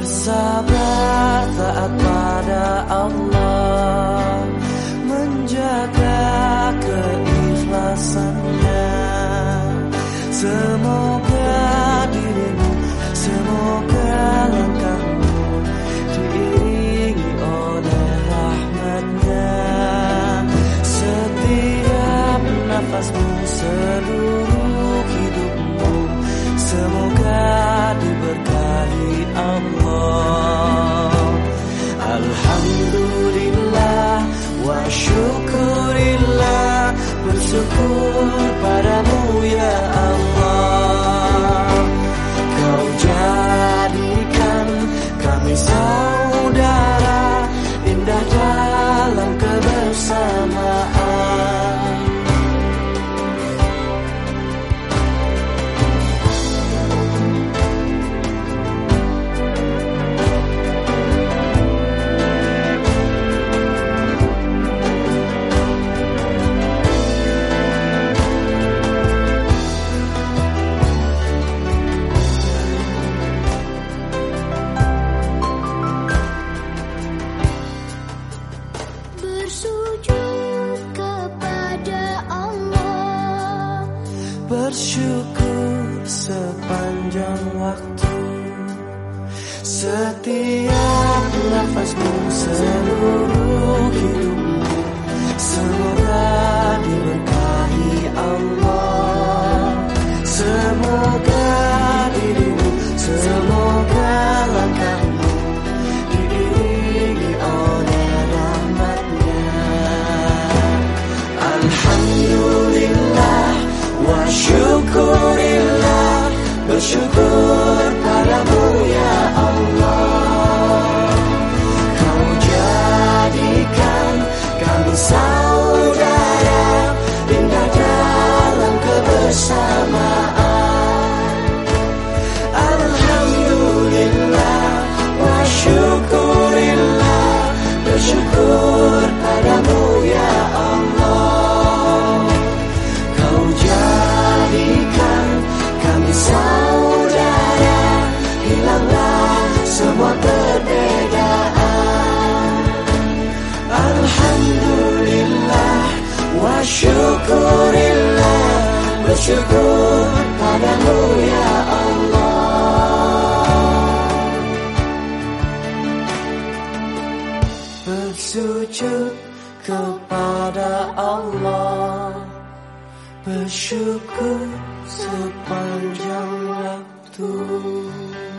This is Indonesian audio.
bersabar taat pada Allah, menjaga keikhlasannya. Semoga dirimu, semoga langkahmu diiringi oleh rahmatnya. Setiap nafasmu, seluruh hidupmu, semoga diberkahi Allah. Alhamdulillah wa syukurillah, bersyukur padamu ya Allah. Kau jadikan kami saudara, indah dalam kebersamaan. Bersyukur sepanjang waktu, setiap nafasmu, seluruh hidupmu, semoga diberkahi Allah. Semoga dirimu, semoga langkahmu diiringi oleh rahmatnya. Alhamdulillah wa syukurillah, bersyukur padamu ya Allah. Kau jadikan kami saudara, indah dalam kebersamaan. Alhamdulillah wa syukurillah, bersyukur padamu ya Allah. Kau jadikan kami saudara, hilanglah semua perbedaan. Alhamdulillah wa syukurillah, bersyukur padamu ya Allah. Bersujud kepada Allah, bersyukur sepanjang waktu.